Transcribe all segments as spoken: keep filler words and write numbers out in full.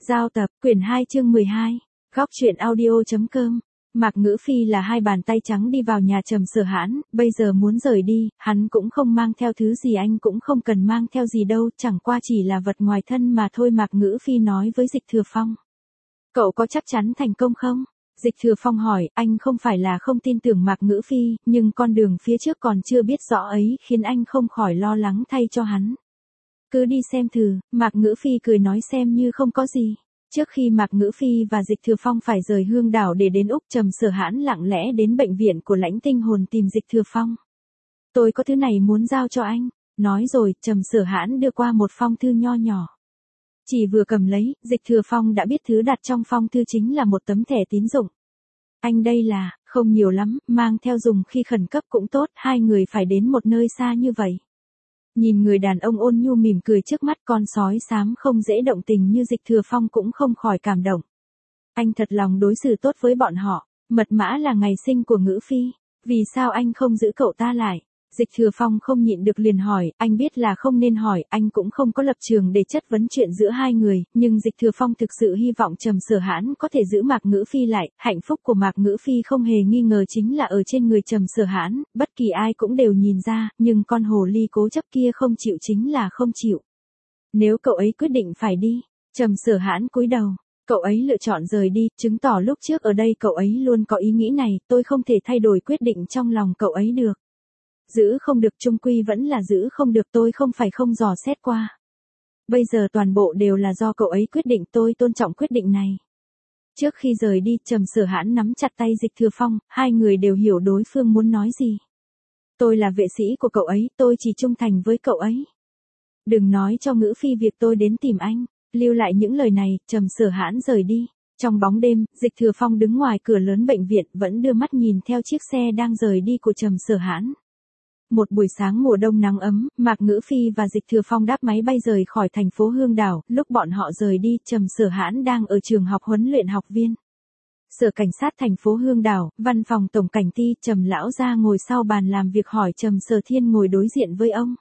Giao tập, quyển hai chương mười hai, góc truyện audio.com. Mạc Ngữ Phi là hai bàn tay trắng đi vào nhà Trầm Sở Hãn, bây giờ muốn rời đi, hắn cũng không mang theo thứ gì, anh cũng không cần mang theo gì đâu, chẳng qua chỉ là vật ngoài thân mà thôi. Mạc Ngữ Phi nói với Dịch Thừa Phong. Cậu có chắc chắn thành công không? Dịch Thừa Phong hỏi, anh không phải là không tin tưởng Mạc Ngữ Phi, nhưng con đường phía trước còn chưa biết rõ ấy khiến anh không khỏi lo lắng thay cho hắn. Cứ đi xem thử, Mạc Ngữ Phi cười nói, xem như không có gì. Trước khi Mạc Ngữ Phi và Dịch Thừa Phong phải rời Hương Đảo để đến Úc, Trầm Sở Hãn lặng lẽ đến bệnh viện của Lãnh Tinh Hồn tìm Dịch Thừa Phong. Tôi có thứ này muốn giao cho anh. Nói rồi, Trầm Sở Hãn đưa qua một phong thư nho nhỏ. Chỉ vừa cầm lấy, Dịch Thừa Phong đã biết thứ đặt trong phong thư chính là một tấm thẻ tín dụng. Anh đây là, không nhiều lắm, mang theo dùng khi khẩn cấp cũng tốt, hai người phải đến một nơi xa như vậy. Nhìn người đàn ông ôn nhu mỉm cười trước mắt, con sói xám không dễ động tình như Dịch Thừa Phong cũng không khỏi cảm động. Anh thật lòng đối xử tốt với bọn họ, mật mã là ngày sinh của Ngữ Phi, vì sao anh không giữ cậu ta lại? Dịch Thừa Phong không nhịn được liền hỏi, anh biết là không nên hỏi, anh cũng không có lập trường để chất vấn chuyện giữa hai người, nhưng Dịch Thừa Phong thực sự hy vọng Trầm Sở Hãn có thể giữ Mạc Ngữ Phi lại, hạnh phúc của Mạc Ngữ Phi không hề nghi ngờ chính là ở trên người Trầm Sở Hãn, bất kỳ ai cũng đều nhìn ra, nhưng con hồ ly cố chấp kia không chịu chính là không chịu. Nếu cậu ấy quyết định phải đi, Trầm Sở Hãn cúi đầu. Cậu ấy lựa chọn rời đi, chứng tỏ lúc trước ở đây cậu ấy luôn có ý nghĩ này, tôi không thể thay đổi quyết định trong lòng cậu ấy được. Giữ không được chung quy vẫn là giữ không được, tôi không phải không dò xét qua. Bây giờ toàn bộ đều là do cậu ấy quyết định, tôi tôn trọng quyết định này. Trước khi rời đi, Trầm Sở Hãn nắm chặt tay Dịch Thừa Phong, hai người đều hiểu đối phương muốn nói gì. Tôi là vệ sĩ của cậu ấy, tôi chỉ trung thành với cậu ấy. Đừng nói cho Ngữ Phi việc tôi đến tìm anh. Lưu lại những lời này, Trầm Sở Hãn rời đi. Trong bóng đêm, Dịch Thừa Phong đứng ngoài cửa lớn bệnh viện vẫn đưa mắt nhìn theo chiếc xe đang rời đi của Trầm Sở Hãn. Một buổi sáng mùa đông nắng ấm, Mạc Ngữ Phi và Dịch Thừa Phong đáp máy bay rời khỏi thành phố Hương Đảo, lúc bọn họ rời đi, Trầm Sở Hãn đang ở trường học huấn luyện học viên. Sở cảnh sát thành phố Hương Đảo, văn phòng tổng cảnh ty, Trầm lão gia ngồi sau bàn làm việc hỏi Trầm Sở Thiên ngồi đối diện với ông.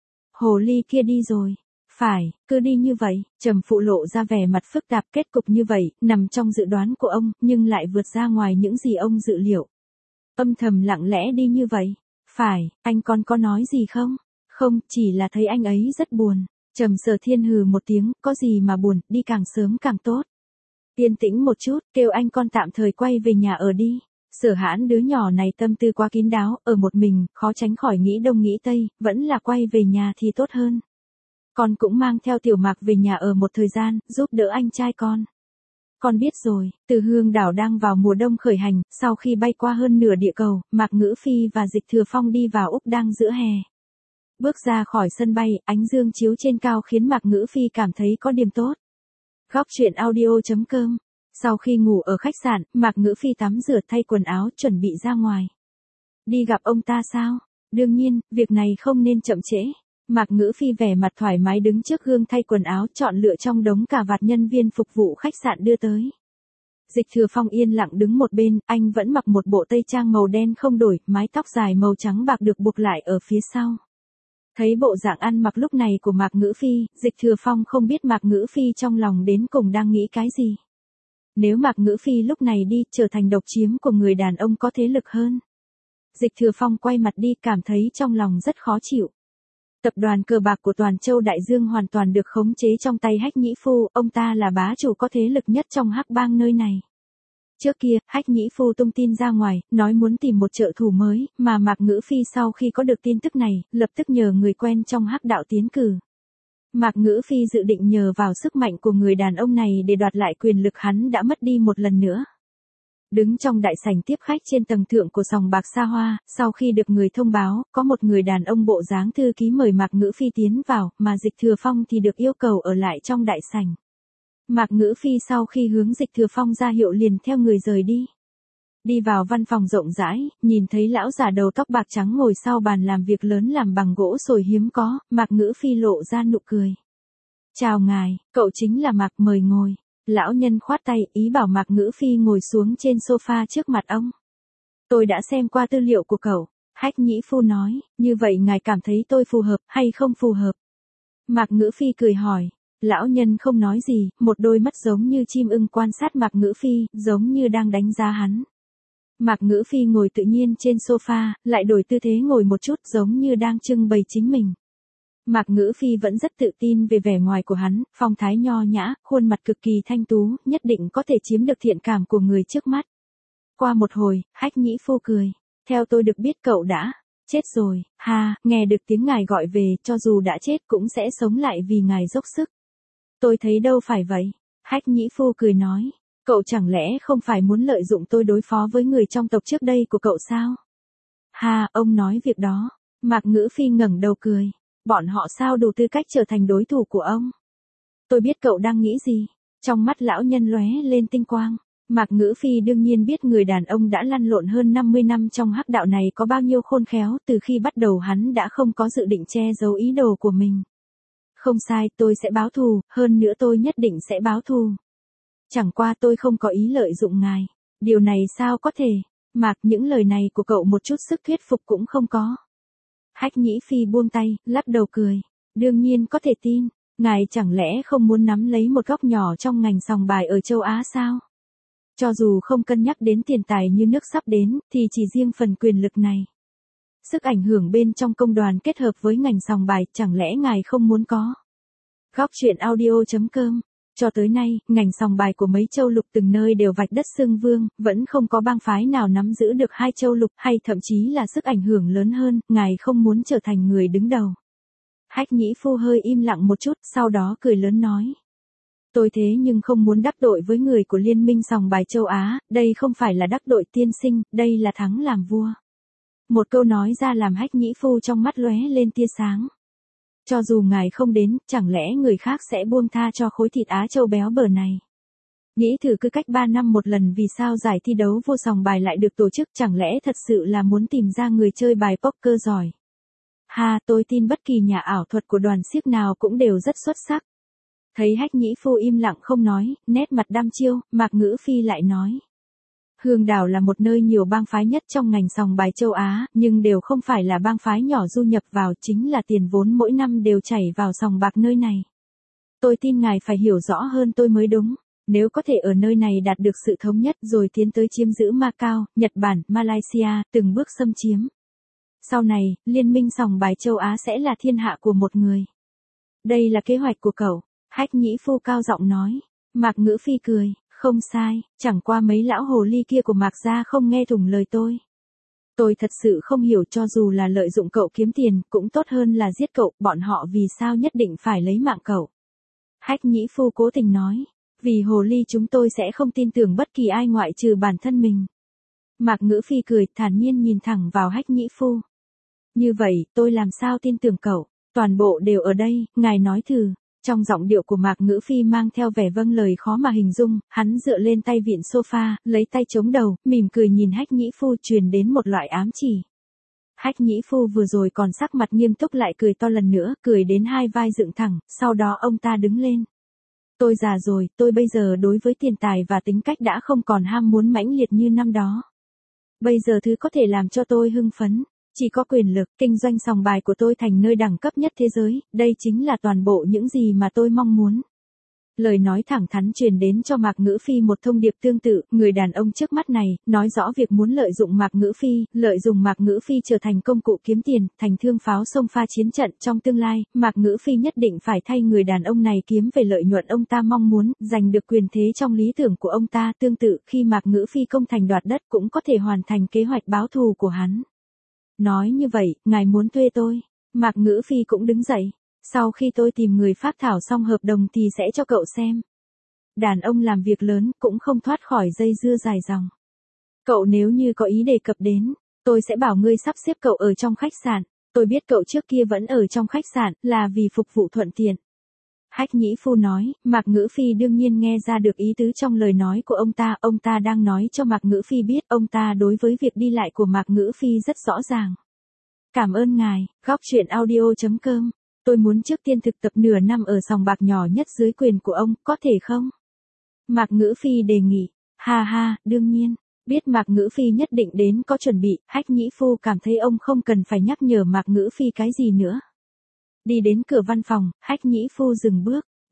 Hồ ly kia đi rồi. Phải, cứ đi như vậy, Trầm phụ lộ ra vẻ mặt phức tạp, kết cục như vậy, nằm trong dự đoán của ông, nhưng lại vượt ra ngoài những gì ông dự liệu. Âm thầm lặng lẽ đi như vậy. Phải, anh còn có nói gì không? Không, chỉ là thấy anh ấy rất buồn. Trầm Sở Thiên hừ một tiếng, có gì mà buồn, đi càng sớm càng tốt. Yên tĩnh một chút, kêu anh con tạm thời quay về nhà ở đi. Sở Hãn đứa nhỏ này tâm tư quá kín đáo, ở một mình, khó tránh khỏi nghĩ đông nghĩ tây, vẫn là quay về nhà thì tốt hơn. Con cũng mang theo Tiểu Mạc về nhà ở một thời gian, giúp đỡ anh trai con. Con biết rồi, từ Hương Đảo đang vào mùa đông khởi hành, sau khi bay qua hơn nửa địa cầu, Mạc Ngữ Phi và Dịch Thừa Phong đi vào Úc đang giữa hè. Bước ra khỏi sân bay, ánh dương chiếu trên cao khiến Mạc Ngữ Phi cảm thấy có điểm tốt. Góc truyện audio.com. Sau khi ngủ ở khách sạn, Mạc Ngữ Phi tắm rửa thay quần áo chuẩn bị ra ngoài. Đi gặp ông ta sao? Đương nhiên, việc này không nên chậm trễ. Mạc Ngữ Phi vẻ mặt thoải mái đứng trước gương thay quần áo, chọn lựa trong đống cà vạt nhân viên phục vụ khách sạn đưa tới. Dịch Thừa Phong yên lặng đứng một bên, anh vẫn mặc một bộ tây trang màu đen không đổi, mái tóc dài màu trắng bạc được buộc lại ở phía sau. Thấy bộ dạng ăn mặc lúc này của Mạc Ngữ Phi, Dịch Thừa Phong không biết Mạc Ngữ Phi trong lòng đến cùng đang nghĩ cái gì. Nếu Mạc Ngữ Phi lúc này đi, trở thành độc chiếm của người đàn ông có thế lực hơn. Dịch Thừa Phong quay mặt đi, cảm thấy trong lòng rất khó chịu. Tập đoàn cờ bạc của Toàn Châu Đại Dương hoàn toàn được khống chế trong tay Hách Nhĩ Phu, ông ta là bá chủ có thế lực nhất trong Hắc Bang nơi này. Trước kia, Hách Nhĩ Phu tung tin ra ngoài, nói muốn tìm một trợ thủ mới, mà Mạc Ngữ Phi sau khi có được tin tức này, lập tức nhờ người quen trong Hắc đạo tiến cử. Mạc Ngữ Phi dự định nhờ vào sức mạnh của người đàn ông này để đoạt lại quyền lực hắn đã mất đi một lần nữa. Đứng trong đại sảnh tiếp khách trên tầng thượng của sòng bạc xa hoa, sau khi được người thông báo, có một người đàn ông bộ dáng thư ký mời Mạc Ngữ Phi tiến vào, mà Dịch Thừa Phong thì được yêu cầu ở lại trong đại sảnh. Mạc Ngữ Phi sau khi hướng Dịch Thừa Phong ra hiệu liền theo người rời đi. Đi vào văn phòng rộng rãi, nhìn thấy lão già đầu tóc bạc trắng ngồi sau bàn làm việc lớn làm bằng gỗ sồi hiếm có, Mạc Ngữ Phi lộ ra nụ cười. Chào ngài, cậu chính là Mạc, mời ngồi. Lão nhân khoát tay, ý bảo Mạc Ngữ Phi ngồi xuống trên sofa trước mặt ông. Tôi đã xem qua tư liệu của cậu. Hách Nhĩ Phu nói, như vậy ngài cảm thấy tôi phù hợp hay không phù hợp? Mạc Ngữ Phi cười hỏi, Lão nhân không nói gì, một đôi mắt giống như chim ưng quan sát Mạc Ngữ Phi, giống như đang đánh giá hắn. Mạc Ngữ Phi ngồi tự nhiên trên sofa, lại đổi tư thế ngồi một chút giống như đang trưng bày chính mình. Mạc Ngữ Phi vẫn rất tự tin về vẻ ngoài của hắn, phong thái nho nhã, khuôn mặt cực kỳ thanh tú, nhất định có thể chiếm được thiện cảm của người trước mắt. Qua một hồi, Hách Nhĩ Phu cười. Theo tôi được biết cậu đã chết rồi, ha, nghe được tiếng ngài gọi về, cho dù đã chết cũng sẽ sống lại vì ngài dốc sức. Tôi thấy đâu phải vậy. Hách Nhĩ Phu cười nói. Cậu chẳng lẽ không phải muốn lợi dụng tôi đối phó với người trong tộc trước đây của cậu sao? Ha, ông nói việc đó. Mạc Ngữ Phi ngẩng đầu cười. Bọn họ sao đủ tư cách trở thành đối thủ của ông? Tôi biết cậu đang nghĩ gì. Trong mắt lão nhân lóe lên tinh quang. Mạc Ngữ Phi đương nhiên biết người đàn ông đã lăn lộn hơn năm mươi năm trong hắc đạo này có bao nhiêu khôn khéo, từ khi bắt đầu hắn đã không có dự định che giấu ý đồ của mình. Không sai, tôi sẽ báo thù, hơn nữa tôi nhất định sẽ báo thù. Chẳng qua tôi không có ý lợi dụng ngài. Điều này sao có thể? Mạc, những lời này của cậu một chút sức thuyết phục cũng không có. Hách Nhĩ Phi buông tay, lắc đầu cười. Đương nhiên có thể tin, ngài chẳng lẽ không muốn nắm lấy một góc nhỏ trong ngành sòng bài ở châu Á sao? Cho dù không cân nhắc đến tiền tài như nước sắp đến, thì chỉ riêng phần quyền lực này. Sức ảnh hưởng bên trong công đoàn kết hợp với ngành sòng bài, chẳng lẽ ngài không muốn có? Góc truyện audio chấm com. Cho tới nay, ngành sòng bài của mấy châu lục từng nơi đều vạch đất xưng vương, vẫn không có bang phái nào nắm giữ được hai châu lục hay thậm chí là sức ảnh hưởng lớn hơn, ngài không muốn trở thành người đứng đầu. Hách Nhĩ Phu hơi im lặng một chút, sau đó cười lớn nói. Tôi thế nhưng không muốn đắc tội với người của Liên minh sòng bài châu Á, đây không phải là đắc tội tiên sinh, đây là thắng làm vua. Một câu nói ra làm Hách Nhĩ Phu trong mắt lóe lên tia sáng. Cho dù ngài không đến, chẳng lẽ người khác sẽ buông tha cho khối thịt Á Châu béo bở này? Nghĩ thử cứ cách ba năm một lần vì sao giải thi đấu vua sòng bài lại được tổ chức, chẳng lẽ thật sự là muốn tìm ra người chơi bài poker giỏi? Ha, tôi tin bất kỳ nhà ảo thuật của đoàn xiếc nào cũng đều rất xuất sắc. Thấy Hách Nhĩ Phu im lặng không nói, nét mặt đăm chiêu, Mạc Ngữ Phi lại nói. Hương Đảo là một nơi nhiều bang phái nhất trong ngành sòng bài châu Á, nhưng đều không phải là bang phái nhỏ du nhập vào, chính là tiền vốn mỗi năm đều chảy vào sòng bạc nơi này. Tôi tin ngài phải hiểu rõ hơn tôi mới đúng. Nếu có thể ở nơi này đạt được sự thống nhất rồi tiến tới chiếm giữ Macau, Nhật Bản, Malaysia, từng bước xâm chiếm. Sau này, Liên minh sòng bài châu Á sẽ là thiên hạ của một người. Đây là kế hoạch của cậu. Hách Nhĩ Phu cao giọng nói. Mạc Ngữ Phi cười. Không sai, chẳng qua mấy lão hồ ly kia của Mạc gia không nghe thủng lời tôi. Tôi thật sự không hiểu, cho dù là lợi dụng cậu kiếm tiền, cũng tốt hơn là giết cậu, bọn họ vì sao nhất định phải lấy mạng cậu. Hách Nhĩ Phu cố tình nói, vì hồ ly chúng tôi sẽ không tin tưởng bất kỳ ai ngoại trừ bản thân mình. Mạc Ngữ Phi cười, thản nhiên nhìn thẳng vào Hách Nhĩ Phu. Như vậy, tôi làm sao tin tưởng cậu, toàn bộ đều ở đây, ngài nói thử. Trong giọng điệu của Mạc Ngữ Phi mang theo vẻ vâng lời khó mà hình dung, hắn dựa lên tay vịn sofa, lấy tay chống đầu, mỉm cười nhìn Hách Nhĩ Phu, truyền đến một loại ám chỉ. Hách Nhĩ Phu vừa rồi còn sắc mặt nghiêm túc lại cười to lần nữa, cười đến hai vai dựng thẳng, sau đó ông ta đứng lên. Tôi già rồi, tôi bây giờ đối với tiền tài và tính cách đã không còn ham muốn mãnh liệt như năm đó. Bây giờ thứ có thể làm cho tôi hưng phấn, chỉ có quyền lực. Kinh doanh sòng bài của tôi thành nơi đẳng cấp nhất thế giới, đây chính là toàn bộ những gì mà tôi mong muốn. Lời nói thẳng thắn truyền đến cho Mạc Ngữ Phi một thông điệp tương tự, người đàn ông trước mắt này, nói rõ việc muốn lợi dụng Mạc Ngữ Phi, lợi dụng Mạc Ngữ Phi trở thành công cụ kiếm tiền, thành thương pháo xông pha chiến trận trong tương lai, Mạc Ngữ Phi nhất định phải thay người đàn ông này kiếm về lợi nhuận ông ta mong muốn, giành được quyền thế trong lý tưởng của ông ta. Tương tự, khi Mạc Ngữ Phi công thành đoạt đất cũng có thể hoàn thành kế hoạch báo thù của hắn. Nói như vậy, ngài muốn thuê tôi? Mạc Ngữ Phi cũng đứng dậy. Sau khi tôi tìm người phác thảo xong hợp đồng thì sẽ cho cậu xem. Đàn ông làm việc lớn cũng không thoát khỏi dây dưa dài dòng. Cậu nếu như có ý đề cập đến, tôi sẽ bảo ngươi sắp xếp cậu ở trong khách sạn. Tôi biết cậu trước kia vẫn ở trong khách sạn là vì phục vụ thuận tiện. Hách Nhĩ Phu nói, Mạc Ngữ Phi đương nhiên nghe ra được ý tứ trong lời nói của ông ta. Ông ta đang nói cho Mạc Ngữ Phi biết ông ta đối với việc đi lại của Mạc Ngữ Phi rất rõ ràng. Cảm ơn ngài, góc truyện audio chấm com. Tôi muốn trước tiên thực tập nửa năm ở sòng bạc nhỏ nhất dưới quyền của ông, có thể không? Mạc Ngữ Phi đề nghị. Ha ha, đương nhiên. Biết Mạc Ngữ Phi nhất định đến có chuẩn bị, Hách Nhĩ Phu cảm thấy ông không cần phải nhắc nhở Mạc Ngữ Phi cái gì nữa. Đi đến cửa văn phòng, Hách Nhĩ Phu dừng bước.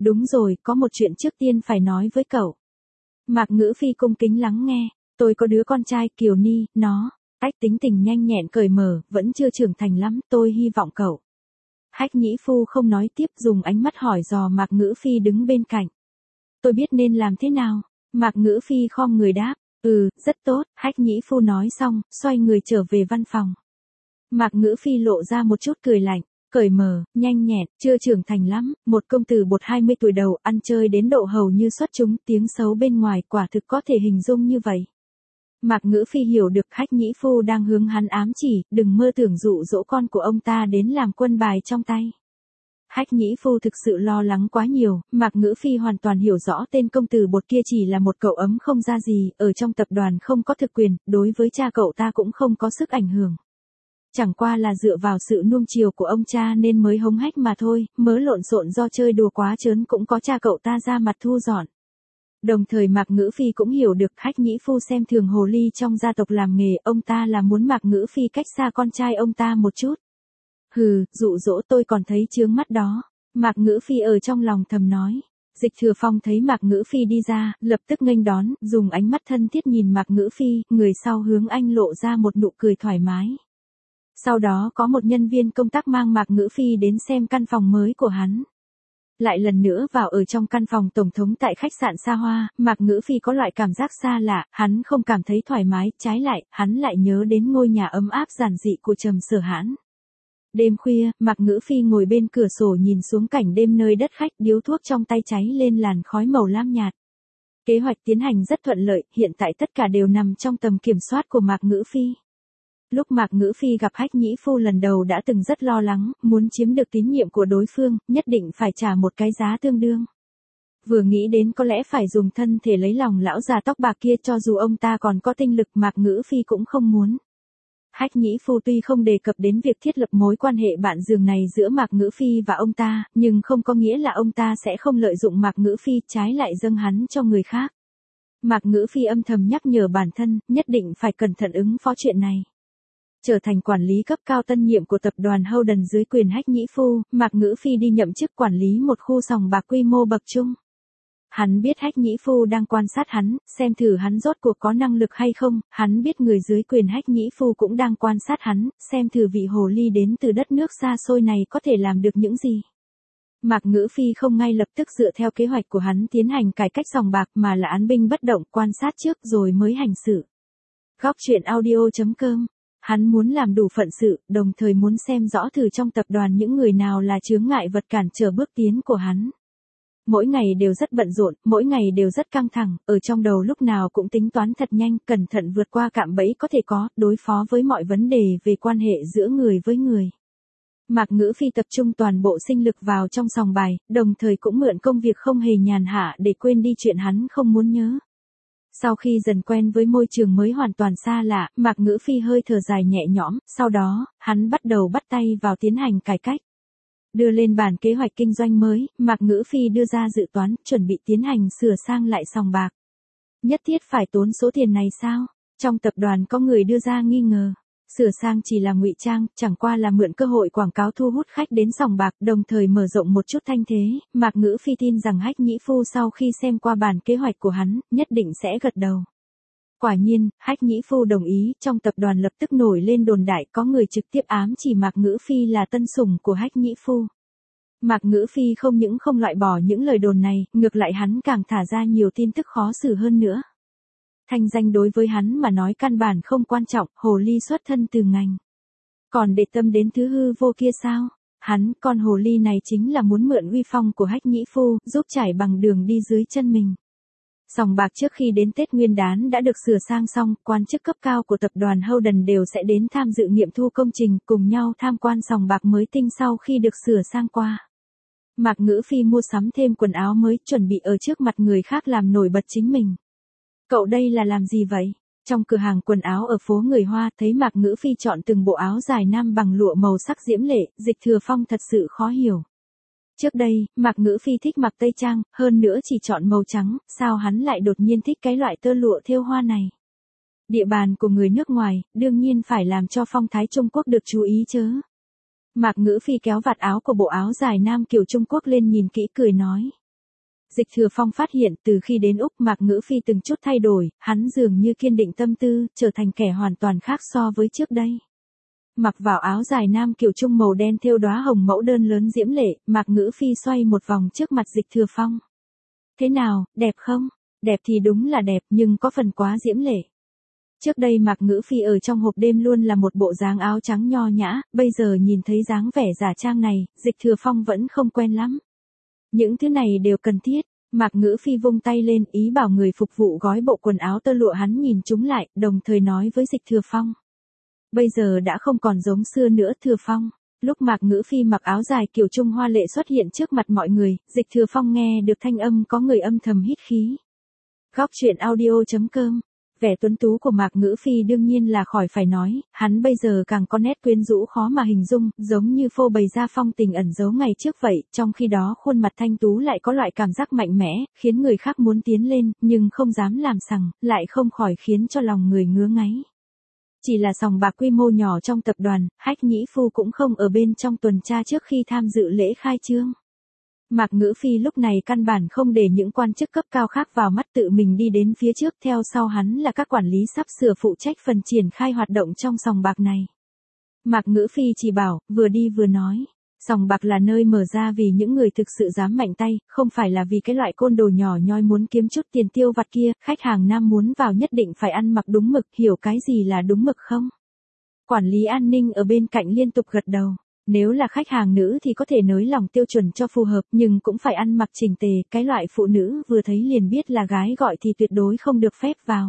Đúng rồi, có một chuyện trước tiên phải nói với cậu. Mạc Ngữ Phi cung kính lắng nghe, tôi có đứa con trai, Kiều Ni, nó, ách tính tình nhanh nhẹn cởi mở, vẫn chưa trưởng thành lắm, tôi hy vọng cậu. Hách Nhĩ Phu không nói tiếp, dùng ánh mắt hỏi dò Mạc Ngữ Phi đứng bên cạnh. Tôi biết nên làm thế nào? Mạc Ngữ Phi khom người đáp, ừ, rất tốt, Hách Nhĩ Phu nói xong, xoay người trở về văn phòng. Mạc Ngữ Phi lộ ra một chút cười lạnh, cởi mở, nhanh nhẹn, chưa trưởng thành lắm, một công tử bột hai mươi tuổi đầu, ăn chơi đến độ hầu như xuất chúng, tiếng xấu bên ngoài quả thực có thể hình dung như vậy. Mạc Ngữ Phi hiểu được Hách Nhĩ Phu đang hướng hắn ám chỉ, đừng mơ tưởng dụ dỗ con của ông ta đến làm quân bài trong tay. Hách Nhĩ Phu thực sự lo lắng quá nhiều, Mạc Ngữ Phi hoàn toàn hiểu rõ tên công tử bột kia chỉ là một cậu ấm không ra gì, ở trong tập đoàn không có thực quyền, đối với cha cậu ta cũng không có sức ảnh hưởng. Chẳng qua là dựa vào sự nuông chiều của ông cha nên mới hống hách mà thôi, mớ lộn xộn do chơi đùa quá trớn cũng có cha cậu ta ra mặt thu dọn. Đồng thời Mạc Ngữ Phi cũng hiểu được Hách Nhĩ Phu xem thường hồ ly trong gia tộc làm nghề, ông ta là muốn Mạc Ngữ Phi cách xa con trai ông ta một chút. Hừ, dụ dỗ tôi còn thấy chướng mắt đó. Mạc Ngữ Phi ở trong lòng thầm nói. Dịch Thừa Phong thấy Mạc Ngữ Phi đi ra, lập tức nghênh đón, dùng ánh mắt thân thiết nhìn Mạc Ngữ Phi, người sau hướng anh lộ ra một nụ cười thoải mái. Sau đó có một nhân viên công tác mang Mạc Ngữ Phi đến xem căn phòng mới của hắn. Lại lần nữa vào ở trong căn phòng tổng thống tại khách sạn xa hoa, Mạc Ngữ Phi có loại cảm giác xa lạ, hắn không cảm thấy thoải mái, trái lại, hắn lại nhớ đến ngôi nhà ấm áp giản dị của Trầm Sở Hãn. Đêm khuya, Mạc Ngữ Phi ngồi bên cửa sổ nhìn xuống cảnh đêm nơi đất khách, điếu thuốc trong tay cháy lên làn khói màu lam nhạt. Kế hoạch tiến hành rất thuận lợi, hiện tại tất cả đều nằm trong tầm kiểm soát của Mạc Ngữ Phi. Lúc Mạc Ngữ Phi gặp Hách Nhĩ Phu lần đầu đã từng rất lo lắng, muốn chiếm được tín nhiệm của đối phương, nhất định phải trả một cái giá tương đương. Vừa nghĩ đến có lẽ phải dùng thân thể lấy lòng lão già tóc bạc kia, cho dù ông ta còn có tinh lực, Mạc Ngữ Phi cũng không muốn. Hách Nhĩ Phu tuy không đề cập đến việc thiết lập mối quan hệ bạn giường này giữa Mạc Ngữ Phi và ông ta, nhưng không có nghĩa là ông ta sẽ không lợi dụng Mạc Ngữ Phi, trái lại dâng hắn cho người khác. Mạc Ngữ Phi âm thầm nhắc nhở bản thân, nhất định phải cẩn thận ứng phó chuyện này. Trở thành quản lý cấp cao tân nhiệm của tập đoàn Howden dưới quyền Hách Nhĩ Phu, Mạc Ngữ Phi đi nhậm chức quản lý một khu sòng bạc quy mô bậc trung. Hắn biết Hách Nhĩ Phu đang quan sát hắn, xem thử hắn rốt cuộc có năng lực hay không, hắn biết người dưới quyền Hách Nhĩ Phu cũng đang quan sát hắn, xem thử vị hồ ly đến từ đất nước xa xôi này có thể làm được những gì. Mạc Ngữ Phi không ngay lập tức dựa theo kế hoạch của hắn tiến hành cải cách sòng bạc mà là án binh bất động, quan sát trước rồi mới hành xử. Góc truyện audio chấm com. Hắn muốn làm đủ phận sự, đồng thời muốn xem rõ thử trong tập đoàn những người nào là chướng ngại vật cản trở bước tiến của hắn. Mỗi ngày đều rất bận rộn, mỗi ngày đều rất căng thẳng, ở trong đầu lúc nào cũng tính toán thật nhanh, cẩn thận vượt qua cạm bẫy có thể có, đối phó với mọi vấn đề về quan hệ giữa người với người. Mạc Ngữ Phi tập trung toàn bộ sinh lực vào trong sòng bài, đồng thời cũng mượn công việc không hề nhàn hạ để quên đi chuyện hắn không muốn nhớ. Sau khi dần quen với môi trường mới hoàn toàn xa lạ, Mạc Ngữ Phi hơi thở dài nhẹ nhõm, sau đó, hắn bắt đầu bắt tay vào tiến hành cải cách. Đưa lên bản kế hoạch kinh doanh mới, Mạc Ngữ Phi đưa ra dự toán, chuẩn bị tiến hành sửa sang lại sòng bạc. Nhất thiết phải tốn số tiền này sao? Trong tập đoàn có người đưa ra nghi ngờ. Sửa sang chỉ là ngụy trang, chẳng qua là mượn cơ hội quảng cáo thu hút khách đến sòng bạc, đồng thời mở rộng một chút thanh thế. Mạc Ngữ Phi tin rằng Hách Nhĩ Phu sau khi xem qua bản kế hoạch của hắn, nhất định sẽ gật đầu. Quả nhiên, Hách Nhĩ Phu đồng ý, trong tập đoàn lập tức nổi lên đồn đại, có người trực tiếp ám chỉ Mạc Ngữ Phi là tân sủng của Hách Nhĩ Phu. Mạc Ngữ Phi không những không loại bỏ những lời đồn này, ngược lại hắn càng thả ra nhiều tin tức khó xử hơn nữa. Thanh danh đối với hắn mà nói căn bản không quan trọng, hồ ly xuất thân từ ngành. Còn để tâm đến thứ hư vô kia sao? Hắn, con hồ ly này chính là muốn mượn uy phong của Hách Nhĩ Phu, giúp trải bằng đường đi dưới chân mình. Sòng bạc trước khi đến Tết Nguyên đán đã được sửa sang xong, quan chức cấp cao của tập đoàn Howden đều sẽ đến tham dự nghiệm thu công trình, cùng nhau tham quan sòng bạc mới tinh sau khi được sửa sang qua. Mạc Ngữ Phi mua sắm thêm quần áo mới, chuẩn bị ở trước mặt người khác làm nổi bật chính mình. Cậu đây là làm gì vậy? Trong cửa hàng quần áo ở phố người Hoa, thấy Mạc Ngữ Phi chọn từng bộ áo dài nam bằng lụa màu sắc diễm lệ, Dịch Thừa Phong thật sự khó hiểu. Trước đây, Mạc Ngữ Phi thích mặc tây trang, hơn nữa chỉ chọn màu trắng, sao hắn lại đột nhiên thích cái loại tơ lụa thêu hoa này? Địa bàn của người nước ngoài, đương nhiên phải làm cho phong thái Trung Quốc được chú ý chớ. Mạc Ngữ Phi kéo vạt áo của bộ áo dài nam kiểu Trung Quốc lên nhìn kỹ cười nói. Dịch Thừa Phong phát hiện từ khi đến Úc Mạc Ngữ Phi từng chút thay đổi, hắn dường như kiên định tâm tư, trở thành kẻ hoàn toàn khác so với trước đây. Mặc vào áo dài nam kiểu trung màu đen thêu đóa hồng mẫu đơn lớn diễm lệ, Mạc Ngữ Phi xoay một vòng trước mặt Dịch Thừa Phong. Thế nào, đẹp không? Đẹp thì đúng là đẹp nhưng có phần quá diễm lệ. Trước đây Mạc Ngữ Phi ở trong hộp đêm luôn là một bộ dáng áo trắng nho nhã, bây giờ nhìn thấy dáng vẻ giả trang này, Dịch Thừa Phong vẫn không quen lắm. Những thứ này đều cần thiết. Mạc Ngữ Phi vung tay lên ý bảo người phục vụ gói bộ quần áo tơ lụa, hắn nhìn chúng lại, đồng thời nói với Dịch Thừa Phong. Bây giờ đã không còn giống xưa nữa Thừa Phong. Lúc Mạc Ngữ Phi mặc áo dài kiểu Trung hoa lệ xuất hiện trước mặt mọi người, Dịch Thừa Phong nghe được thanh âm có người âm thầm hít khí. Góc truyện audio chấm com. Vẻ tuấn tú của Mạc Ngữ Phi đương nhiên là khỏi phải nói, hắn bây giờ càng có nét quyến rũ khó mà hình dung, giống như phô bày ra phong tình ẩn giấu ngày trước vậy, trong khi đó khuôn mặt thanh tú lại có loại cảm giác mạnh mẽ, khiến người khác muốn tiến lên, nhưng không dám làm sằng, lại không khỏi khiến cho lòng người ngứa ngáy. Chỉ là sòng bạc quy mô nhỏ trong tập đoàn, Hách Nhĩ Phu cũng không ở bên trong tuần tra trước khi tham dự lễ khai trương. Mạc Ngữ Phi lúc này căn bản không để những quan chức cấp cao khác vào mắt, tự mình đi đến phía trước, theo sau hắn là các quản lý sắp sửa phụ trách phần triển khai hoạt động trong sòng bạc này. Mạc Ngữ Phi chỉ bảo, vừa đi vừa nói. Sòng bạc là nơi mở ra vì những người thực sự dám mạnh tay, không phải là vì cái loại côn đồ nhỏ nhoi muốn kiếm chút tiền tiêu vặt kia, khách hàng nam muốn vào nhất định phải ăn mặc đúng mực, hiểu cái gì là đúng mực không? Quản lý an ninh ở bên cạnh liên tục gật đầu. Nếu là khách hàng nữ thì có thể nới lỏng tiêu chuẩn cho phù hợp, nhưng cũng phải ăn mặc chỉnh tề, cái loại phụ nữ vừa thấy liền biết là gái gọi thì tuyệt đối không được phép vào.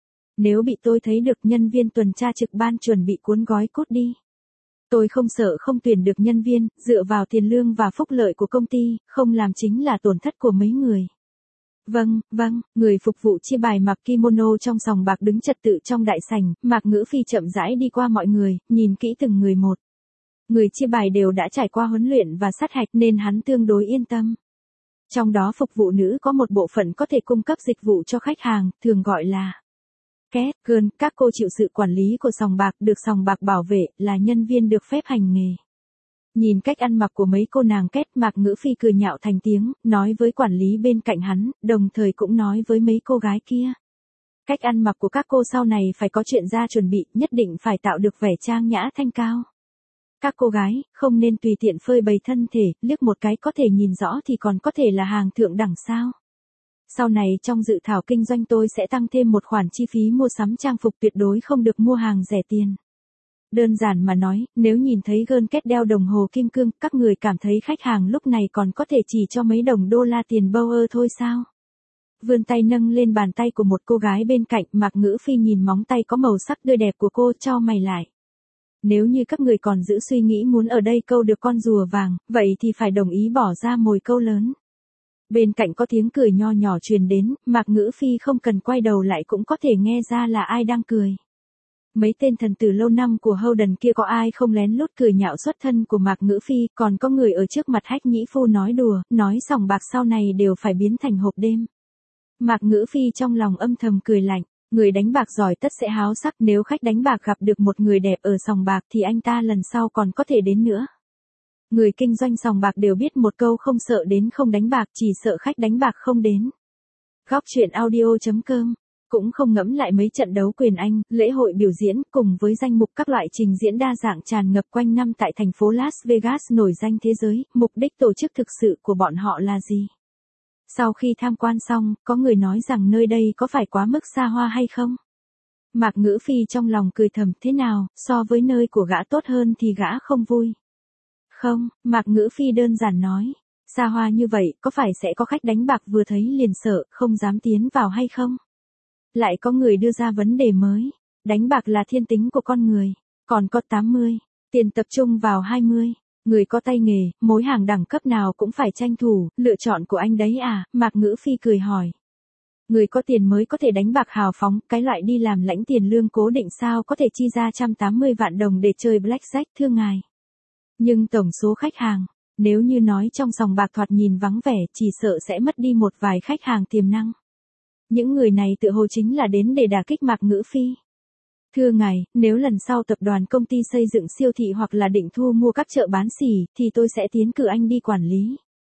Nếu bị tôi thấy được, nhân viên tuần tra trực ban chuẩn bị cuốn gói cút đi. Tôi không sợ không tuyển được nhân viên, dựa vào tiền lương và phúc lợi của công ty, không làm chính là tổn thất của mấy người. Vâng, vâng, người phục vụ chia bài mặc kimono trong sòng bạc đứng trật tự trong đại sảnh, Mạc Ngữ Phi chậm rãi đi qua mọi người, nhìn kỹ từng người một. Người chia bài đều đã trải qua huấn luyện và sát hạch nên hắn tương đối yên tâm. Trong đó phục vụ nữ có một bộ phận có thể cung cấp dịch vụ cho khách hàng, thường gọi là Két, Girl, các cô chịu sự quản lý của sòng bạc, được sòng bạc bảo vệ, là nhân viên được phép hành nghề. Nhìn cách ăn mặc của mấy cô nàng Két, Mạc Ngữ Phi cười nhạo thành tiếng, nói với quản lý bên cạnh hắn, đồng thời cũng nói với mấy cô gái kia. Cách ăn mặc của các cô sau này phải có chuyện ra chuẩn bị, nhất định phải tạo được vẻ trang nhã thanh cao. Các cô gái, không nên tùy tiện phơi bày thân thể, liếc một cái có thể nhìn rõ thì còn có thể là hàng thượng đẳng sao. Sau này trong dự thảo kinh doanh tôi sẽ tăng thêm một khoản chi phí mua sắm trang phục, tuyệt đối không được mua hàng rẻ tiền. Đơn giản mà nói, nếu nhìn thấy Girl Két đeo đồng hồ kim cương, các người cảm thấy khách hàng lúc này còn có thể chỉ cho mấy đồng đô la tiền bâu ơ thôi sao? Vươn tay nâng lên bàn tay của một cô gái bên cạnh, Mạc Ngữ Phi nhìn móng tay có màu sắc tươi đẹp của cô, chau mày lại. Nếu như các người còn giữ suy nghĩ muốn ở đây câu được con rùa vàng, vậy thì phải đồng ý bỏ ra mồi câu lớn. Bên cạnh có tiếng cười nho nhỏ truyền đến, Mạc Ngữ Phi không cần quay đầu lại cũng có thể nghe ra là ai đang cười. Mấy tên thần tử lâu năm của Howden kia có ai không lén lút cười nhạo xuất thân của Mạc Ngữ Phi, còn có người ở trước mặt Hách Nhĩ Phu nói đùa, nói sòng bạc sau này đều phải biến thành hộp đêm. Mạc Ngữ Phi trong lòng âm thầm cười lạnh. Người đánh bạc giỏi tất sẽ háo sắc, nếu khách đánh bạc gặp được một người đẹp ở sòng bạc thì anh ta lần sau còn có thể đến nữa. Người kinh doanh sòng bạc đều biết một câu, không sợ đến không đánh bạc, chỉ sợ khách đánh bạc không đến. Góc truyện audio chấm com. Cũng không ngẫm lại mấy trận đấu quyền Anh, lễ hội biểu diễn, cùng với danh mục các loại trình diễn đa dạng tràn ngập quanh năm tại thành phố Las Vegas nổi danh thế giới, mục đích tổ chức thực sự của bọn họ là gì? Sau khi tham quan xong, có người nói rằng nơi đây có phải quá mức xa hoa hay không? Mạc Ngữ Phi trong lòng cười thầm, thế nào, so với nơi của gã tốt hơn thì gã không vui. Không, Mạc Ngữ Phi đơn giản nói, xa hoa như vậy, có phải sẽ có khách đánh bạc vừa thấy liền sợ, không dám tiến vào hay không? Lại có người đưa ra vấn đề mới, đánh bạc là thiên tính của con người, còn có tám mươi, tiền tập trung vào hai mươi. Người có tay nghề, mối hàng đẳng cấp nào cũng phải tranh thủ, lựa chọn của anh đấy à, Mạc Ngữ Phi cười hỏi. Người có tiền mới có thể đánh bạc hào phóng, cái loại đi làm lãnh tiền lương cố định sao có thể chi ra một trăm tám mươi vạn đồng để chơi blackjack, thưa ngài. Nhưng tổng số khách hàng, nếu như nói trong sòng bạc thoạt nhìn vắng vẻ, chỉ sợ sẽ mất đi một vài khách hàng tiềm năng. Những người này tự hồ chính là đến để đả kích Mạc Ngữ Phi. Thưa ngài, nếu lần sau tập đoàn công ty xây dựng siêu thị hoặc là định thu mua các chợ bán xỉ, thì tôi sẽ tiến cử anh đi quản lý.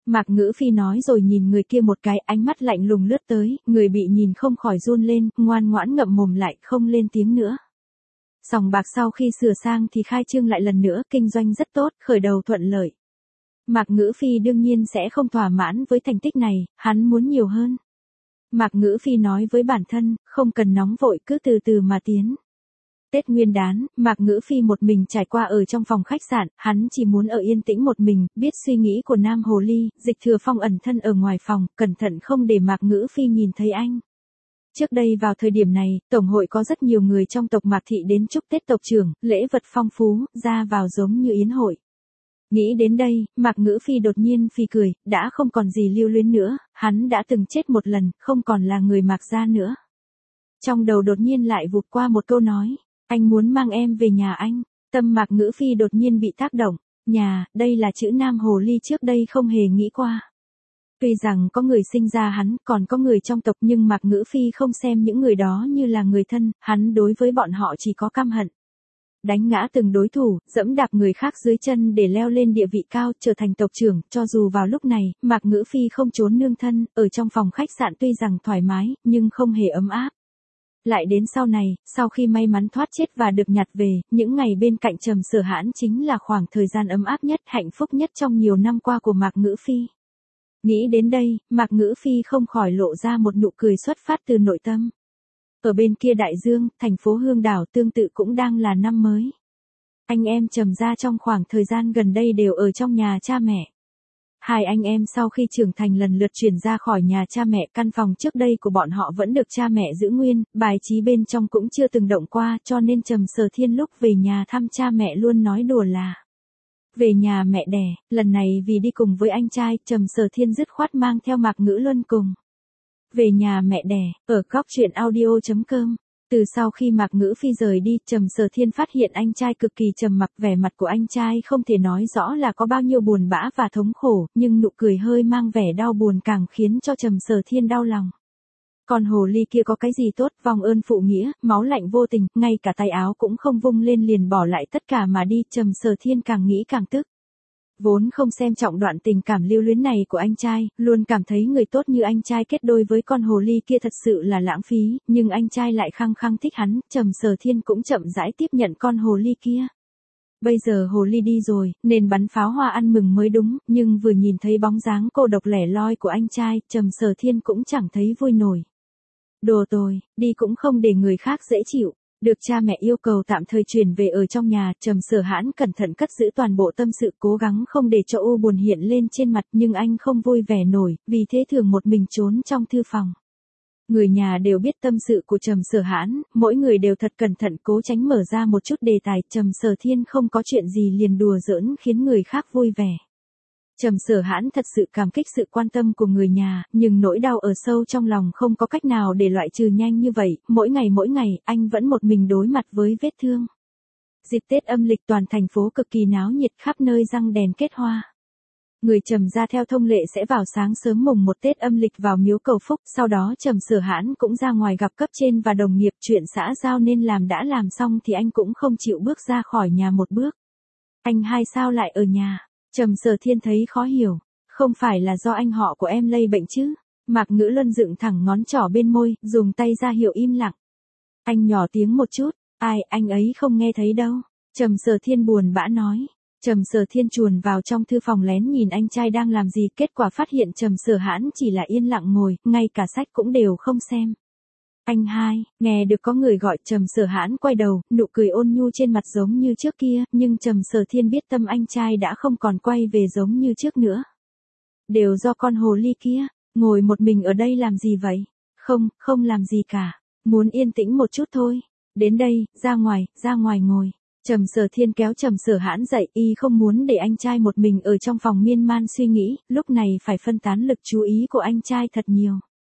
Mạc Ngữ Phi nói rồi nhìn người kia một cái, ánh mắt lạnh lùng lướt tới, người bị nhìn không khỏi run lên, ngoan ngoãn ngậm mồm lại, không lên tiếng nữa. Sòng bạc sau khi sửa sang thì khai trương lại lần nữa, kinh doanh rất tốt, khởi đầu thuận lợi. Mạc Ngữ Phi đương nhiên sẽ không thỏa mãn với thành tích này, hắn muốn nhiều hơn. Mạc Ngữ Phi nói với bản thân, không cần nóng vội, cứ từ từ mà tiến. Tết Nguyên đán, Mạc Ngữ Phi một mình trải qua ở trong phòng khách sạn, hắn chỉ muốn ở yên tĩnh một mình, biết suy nghĩ của Nam Hồ Ly, Dịch Thừa Phong ẩn thân ở ngoài phòng, cẩn thận không để Mạc Ngữ Phi nhìn thấy anh. Trước đây vào thời điểm này, Tổng hội có rất nhiều người trong tộc Mạc Thị đến chúc Tết tộc trưởng, lễ vật phong phú, ra vào giống như yến hội. Nghĩ đến đây, Mạc Ngữ Phi đột nhiên phì cười, đã không còn gì lưu luyến nữa, hắn đã từng chết một lần, không còn là người Mạc gia nữa. Trong đầu đột nhiên lại vụt qua một câu nói, anh muốn mang em về nhà anh, tâm Mạc Ngữ Phi đột nhiên bị tác động, nhà, đây là chữ Nam Hồ Ly trước đây không hề nghĩ qua. Tuy rằng có người sinh ra hắn, còn có người trong tộc nhưng Mạc Ngữ Phi không xem những người đó như là người thân, hắn đối với bọn họ chỉ có căm hận. Đánh ngã từng đối thủ, dẫm đạp người khác dưới chân để leo lên địa vị cao, trở thành tộc trưởng, cho dù vào lúc này, Mạc Ngữ Phi không trốn nương thân, ở trong phòng khách sạn tuy rằng thoải mái, nhưng không hề ấm áp. Lại đến sau này, sau khi may mắn thoát chết và được nhặt về, những ngày bên cạnh Trầm Sở Hãn chính là khoảng thời gian ấm áp nhất, hạnh phúc nhất trong nhiều năm qua của Mạc Ngữ Phi. Nghĩ đến đây, Mạc Ngữ Phi không khỏi lộ ra một nụ cười xuất phát từ nội tâm. Ở bên kia đại dương, thành phố Hương Đảo tương tự cũng đang là năm mới. Anh em Trầm gia trong khoảng thời gian gần đây đều ở trong nhà cha mẹ. Hai anh em sau khi trưởng thành lần lượt chuyển ra khỏi nhà cha mẹ, căn phòng trước đây của bọn họ vẫn được cha mẹ giữ nguyên, bài trí bên trong cũng chưa từng động qua, cho nên Trầm Sở Thiên lúc về nhà thăm cha mẹ luôn nói đùa là về nhà mẹ đẻ. Lần này vì đi cùng với anh trai, Trầm Sở Thiên dứt khoát mang theo Mạc Ngữ Luân cùng về nhà mẹ đẻ, ở góc truyện audio chấm com. Từ sau khi Mạc Ngữ Phi rời đi, Trầm Sở Thiên phát hiện anh trai cực kỳ trầm mặc, vẻ mặt của anh trai không thể nói rõ là có bao nhiêu buồn bã và thống khổ, nhưng nụ cười hơi mang vẻ đau buồn càng khiến cho Trầm Sở Thiên đau lòng. Con hồ ly kia có cái gì tốt, vong ơn phụ nghĩa, máu lạnh vô tình, ngay cả tay áo cũng không vung lên liền bỏ lại tất cả mà đi, Trầm Sở Thiên càng nghĩ càng tức. Vốn không xem trọng đoạn tình cảm lưu luyến này của anh trai, luôn cảm thấy người tốt như anh trai kết đôi với con hồ ly kia thật sự là lãng phí, nhưng anh trai lại khăng khăng thích hắn, Trầm Sở Thiên cũng chậm rãi tiếp nhận con hồ ly kia. Bây giờ hồ ly đi rồi, nên bắn pháo hoa ăn mừng mới đúng, nhưng vừa nhìn thấy bóng dáng cô độc lẻ loi của anh trai, Trầm Sở Thiên cũng chẳng thấy vui nổi. Đồ tồi, đi cũng không để người khác dễ chịu. Được cha mẹ yêu cầu tạm thời chuyển về ở trong nhà, Trầm Sở Hãn cẩn thận cất giữ toàn bộ tâm sự, cố gắng không để cho u buồn hiện lên trên mặt, nhưng anh không vui vẻ nổi, vì thế thường một mình trốn trong thư phòng. Người nhà đều biết tâm sự của Trầm Sở Hãn, mỗi người đều thật cẩn thận cố tránh mở ra một chút đề tài, Trầm Sở Thiên không có chuyện gì liền đùa giỡn khiến người khác vui vẻ. Trầm Sở Hãn thật sự cảm kích sự quan tâm của người nhà, nhưng nỗi đau ở sâu trong lòng không có cách nào để loại trừ nhanh như vậy, mỗi ngày mỗi ngày, anh vẫn một mình đối mặt với vết thương. Dịp Tết âm lịch toàn thành phố cực kỳ náo nhiệt, khắp nơi răng đèn kết hoa. Người Trầm gia theo thông lệ sẽ vào sáng sớm mùng một Tết âm lịch vào miếu cầu phúc, sau đó Trầm Sở Hãn cũng ra ngoài gặp cấp trên và đồng nghiệp, chuyện xã giao nên làm đã làm xong thì anh cũng không chịu bước ra khỏi nhà một bước. Anh hai sao lại ở nhà? Trầm Sở Thiên thấy khó hiểu, không phải là do anh họ của em lây bệnh chứ? Mạc Ngữ Luân dựng thẳng ngón trỏ bên môi, dùng tay ra hiệu im lặng. Anh nhỏ tiếng một chút, ai, anh ấy không nghe thấy đâu. Trầm Sở Thiên buồn bã nói. Trầm Sở Thiên chuồn vào trong thư phòng lén nhìn anh trai đang làm gì, kết quả phát hiện Trầm Sở Hãn chỉ là yên lặng ngồi, ngay cả sách cũng đều không xem. Anh hai, nghe được có người gọi, Trầm Sở Hãn quay đầu, nụ cười ôn nhu trên mặt giống như trước kia, nhưng Trầm Sở Thiên biết tâm anh trai đã không còn quay về giống như trước nữa. Đều do con hồ ly kia, ngồi một mình ở đây làm gì vậy? Không, không làm gì cả, muốn yên tĩnh một chút thôi. Đến đây, ra ngoài, ra ngoài ngồi. Trầm Sở Thiên kéo Trầm Sở Hãn dậy, y không muốn để anh trai một mình ở trong phòng miên man suy nghĩ, lúc này phải phân tán lực chú ý của anh trai thật nhiều.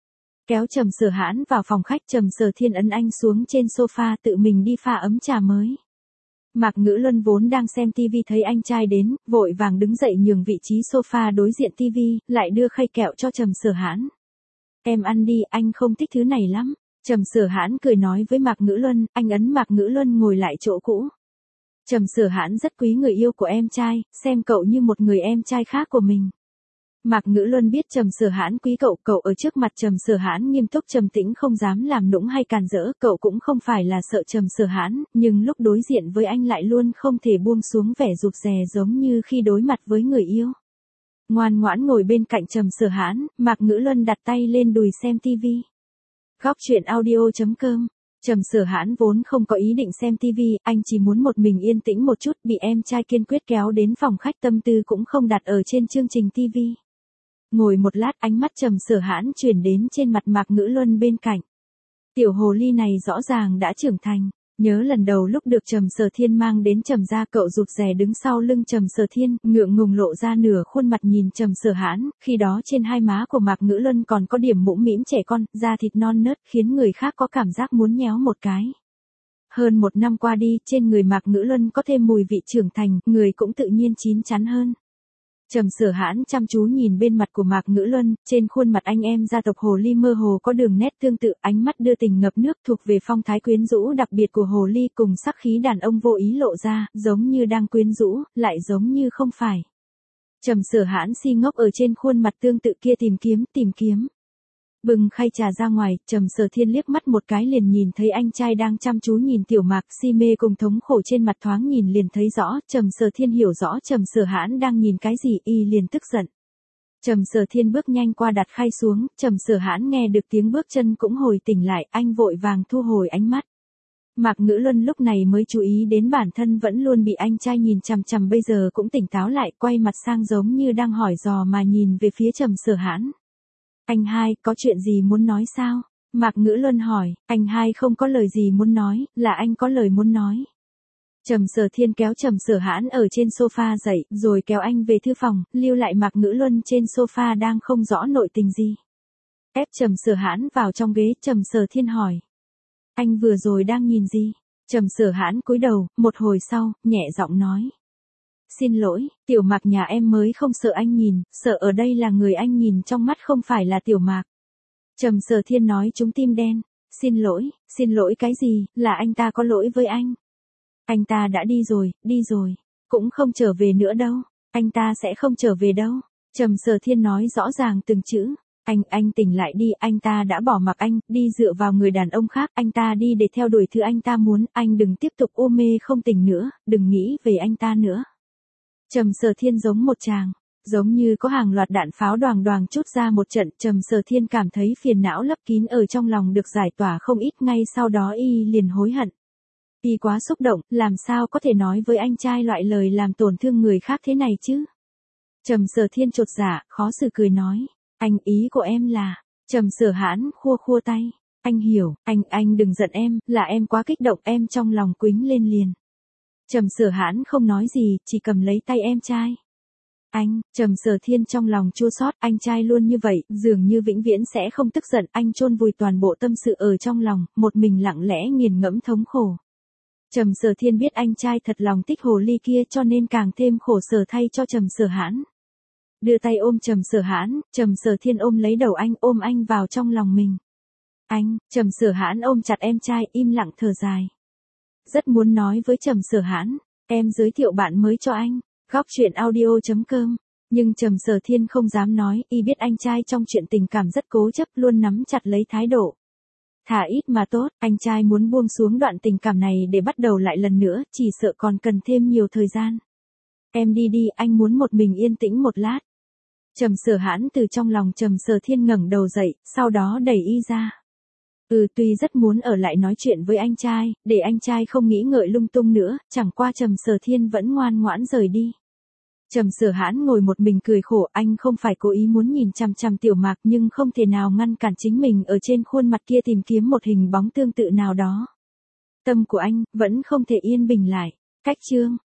Kéo Trầm Sở Hãn vào phòng khách, Trầm Sở Thiên ấn anh xuống trên sofa tự mình đi pha ấm trà mới. Mạc Ngữ Luân vốn đang xem tivi thấy anh trai đến, vội vàng đứng dậy nhường vị trí sofa đối diện tivi, lại đưa khay kẹo cho Trầm Sở Hãn. Em ăn đi, anh không thích thứ này lắm. Trầm Sở Hãn cười nói với Mạc Ngữ Luân, anh ấn Mạc Ngữ Luân ngồi lại chỗ cũ. Trầm Sở Hãn rất quý người yêu của em trai, xem cậu như một người em trai khác của mình. Mạc Ngữ Luân biết Trầm Sở Hãn quý cậu, cậu ở trước mặt Trầm Sở Hãn nghiêm túc trầm tĩnh không dám làm nũng hay càn rỡ, cậu cũng không phải là sợ Trầm Sở Hãn, nhưng lúc đối diện với anh lại luôn không thể buông xuống vẻ rụt rè giống như khi đối mặt với người yêu. Ngoan ngoãn ngồi bên cạnh Trầm Sở Hãn, Mạc Ngữ Luân đặt tay lên đùi xem tivi. Góc truyện audio chấm com. Trầm Sở Hãn vốn không có ý định xem tivi, anh chỉ muốn một mình yên tĩnh một chút, bị em trai kiên quyết kéo đến phòng khách, tâm tư cũng không đặt ở trên chương trình tivi. Ngồi một lát, ánh mắt Trầm Sở Hãn chuyển đến trên mặt Mạc Ngữ Luân bên cạnh. Tiểu hồ ly này rõ ràng đã trưởng thành. Nhớ lần đầu lúc được Trầm Sở Thiên mang đến Trầm gia, cậu rụt rè đứng sau lưng Trầm Sở Thiên, ngượng ngùng lộ ra nửa khuôn mặt nhìn Trầm Sở Hãn, khi đó trên hai má của Mạc Ngữ Luân còn có điểm mũm mĩm trẻ con, da thịt non nớt khiến người khác có cảm giác muốn nhéo một cái. Hơn một năm qua đi, trên người Mạc Ngữ Luân có thêm mùi vị trưởng thành, người cũng tự nhiên chín chắn hơn. Trầm Sở Hãn chăm chú nhìn bên mặt của Mạc Ngữ Luân, trên khuôn mặt anh em gia tộc hồ ly mơ hồ có đường nét tương tự, ánh mắt đưa tình ngập nước thuộc về phong thái quyến rũ đặc biệt của hồ ly cùng sắc khí đàn ông vô ý lộ ra, giống như đang quyến rũ, lại giống như không phải. Trầm Sở Hãn si ngốc ở trên khuôn mặt tương tự kia tìm kiếm, tìm kiếm. Bừng khay trà ra ngoài, Trầm Sở Thiên liếc mắt một cái liền nhìn thấy anh trai đang chăm chú nhìn Tiểu Mạc, si mê cùng thống khổ trên mặt thoáng nhìn liền thấy rõ, Trầm Sở Thiên hiểu rõ Trầm Sở Hãn đang nhìn cái gì, y liền tức giận. Trầm Sở Thiên bước nhanh qua đặt khay xuống, Trầm Sở Hãn nghe được tiếng bước chân cũng hồi tỉnh lại, anh vội vàng thu hồi ánh mắt. Mạc Ngữ Luân lúc này mới chú ý đến bản thân vẫn luôn bị anh trai nhìn chằm chằm, bây giờ cũng tỉnh táo lại, quay mặt sang giống như đang hỏi dò mà nhìn về phía Trầm Sở Hãn. Anh hai, có chuyện gì muốn nói sao? Mạc Ngữ Luân hỏi, anh hai không có lời gì muốn nói, là anh có lời muốn nói. Trầm Sở Thiên kéo Trầm Sở Hãn ở trên sofa dậy, rồi kéo anh về thư phòng, lưu lại Mạc Ngữ Luân trên sofa đang không rõ nội tình gì. Ép Trầm Sở Hãn vào trong ghế, Trầm Sở Thiên hỏi. Anh vừa rồi đang nhìn gì? Trầm Sở Hãn cúi đầu, một hồi sau, nhẹ giọng nói. Xin lỗi, Tiểu Mạc nhà em mới không sợ anh nhìn, sợ ở đây là người anh nhìn trong mắt không phải là Tiểu Mạc. Trầm Sở Thiên nói trúng tim đen. Xin lỗi, xin lỗi cái gì, là anh ta có lỗi với anh. Anh ta đã đi rồi, đi rồi. Cũng không trở về nữa đâu. Anh ta sẽ không trở về đâu. Trầm Sở Thiên nói rõ ràng từng chữ. Anh, anh tỉnh lại đi, anh ta đã bỏ mặc anh, đi dựa vào người đàn ông khác, anh ta đi để theo đuổi thứ anh ta muốn, anh đừng tiếp tục u mê không tỉnh nữa, đừng nghĩ về anh ta nữa. Trầm Sở Thiên giống một chàng, giống như có hàng loạt đạn pháo đoàng đoàng trút ra một trận, Trầm Sở Thiên cảm thấy phiền não lấp kín ở trong lòng được giải tỏa không ít, ngay sau đó y liền hối hận. Y quá xúc động, làm sao có thể nói với anh trai loại lời làm tổn thương người khác thế này chứ? Trầm Sở Thiên chột dạ, khó xử cười nói, anh ý của em là, Trầm Sở Hãn khua khua tay, anh hiểu, anh, anh đừng giận em, là em quá kích động, em trong lòng quýnh lên liền. Trầm Sở Hãn không nói gì, chỉ cầm lấy tay em trai. Anh, Trầm Sở Thiên trong lòng chua xót, anh trai luôn như vậy, dường như vĩnh viễn sẽ không tức giận, anh chôn vùi toàn bộ tâm sự ở trong lòng, một mình lặng lẽ nghiền ngẫm thống khổ. Trầm Sở Thiên biết anh trai thật lòng thích hồ ly kia cho nên càng thêm khổ sở thay cho Trầm Sở Hãn. Đưa tay ôm Trầm Sở Hãn, Trầm Sở Thiên ôm lấy đầu anh, ôm anh vào trong lòng mình. Anh, Trầm Sở Hãn ôm chặt em trai, im lặng thở dài. Rất muốn nói với Trầm Sở Hãn, em giới thiệu bạn mới cho anh, góc truyện audio chấm com. Nhưng Trầm Sở Thiên không dám nói, y biết anh trai trong chuyện tình cảm rất cố chấp, luôn nắm chặt lấy thái độ. Thà ít mà tốt, anh trai muốn buông xuống đoạn tình cảm này để bắt đầu lại lần nữa, chỉ sợ còn cần thêm nhiều thời gian. Em đi đi, anh muốn một mình yên tĩnh một lát. Trầm Sở Hãn từ trong lòng Trầm Sở Thiên ngẩng đầu dậy, sau đó đẩy y ra. Ừ, tuy rất muốn ở lại nói chuyện với anh trai, để anh trai không nghĩ ngợi lung tung nữa, chẳng qua Trầm Sở Thiên vẫn ngoan ngoãn rời đi. Trầm Sở Hãn ngồi một mình cười khổ, anh không phải cố ý muốn nhìn chằm chằm Tiểu Mạc nhưng không thể nào ngăn cản chính mình ở trên khuôn mặt kia tìm kiếm một hình bóng tương tự nào đó. Tâm của anh vẫn không thể yên bình lại. Cách chương